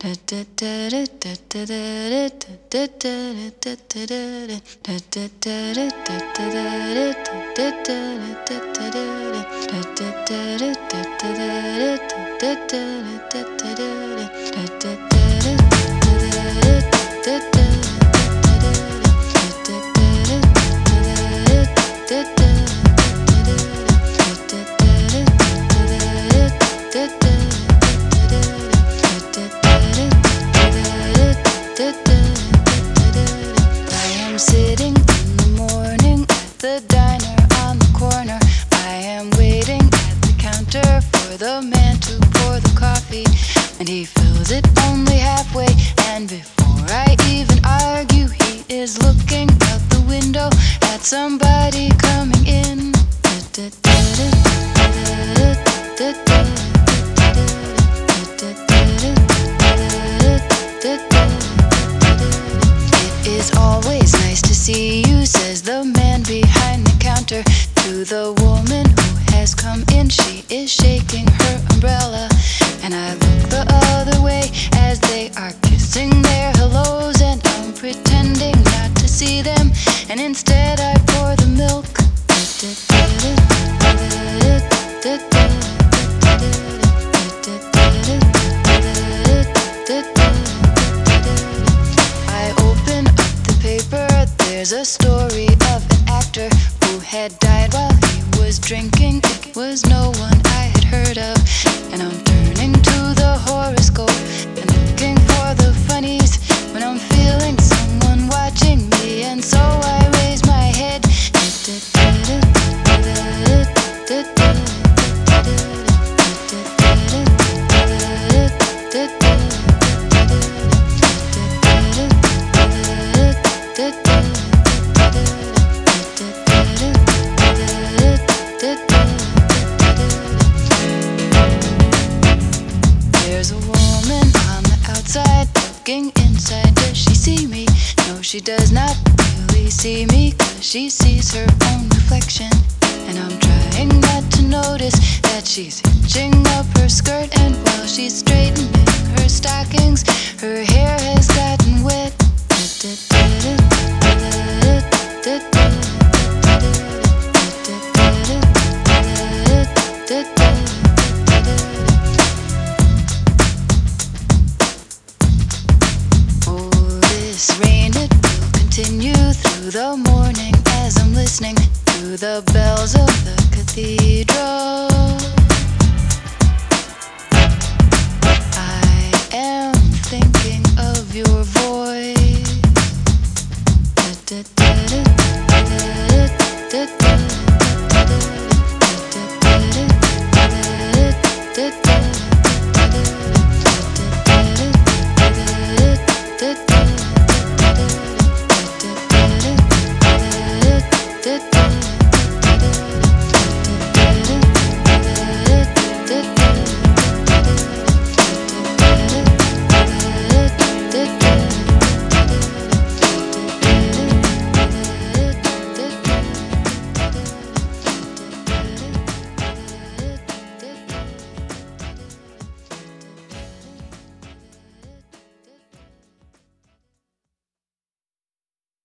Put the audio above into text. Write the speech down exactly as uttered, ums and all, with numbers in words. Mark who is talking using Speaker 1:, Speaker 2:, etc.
Speaker 1: Sitting in the morning at the diner on the corner. I am waiting at the counter for the man to pour the coffee, and he fills it only halfway. And before I even argue, he is looking out the window at somebody coming in. It is always nice to see you, says the man behind the counter to the woman who has come in. She is shaking her umbrella, and I look the other way as they are kissing their hellos, and I'm pretending not to see them, and instead I pour the milk. I open up the paper. There's a story of an actor who had died while he was drinking. It was no one I had heard of, and I'm turning to the horoscope and looking for the funnies when I'm feeling someone watching me, and so I raise my head. There's a woman on the outside looking inside. Does she see me? No, she does not really see me, 'cause she sees her own reflection. And I'm trying not to notice that she's hitching up her skirt, and while she's straightening her stockings, her hair has gotten wet. Oh, this rain, it will continue through the morning as I'm listening to the bells of the cathedral. I am thinking of your voice.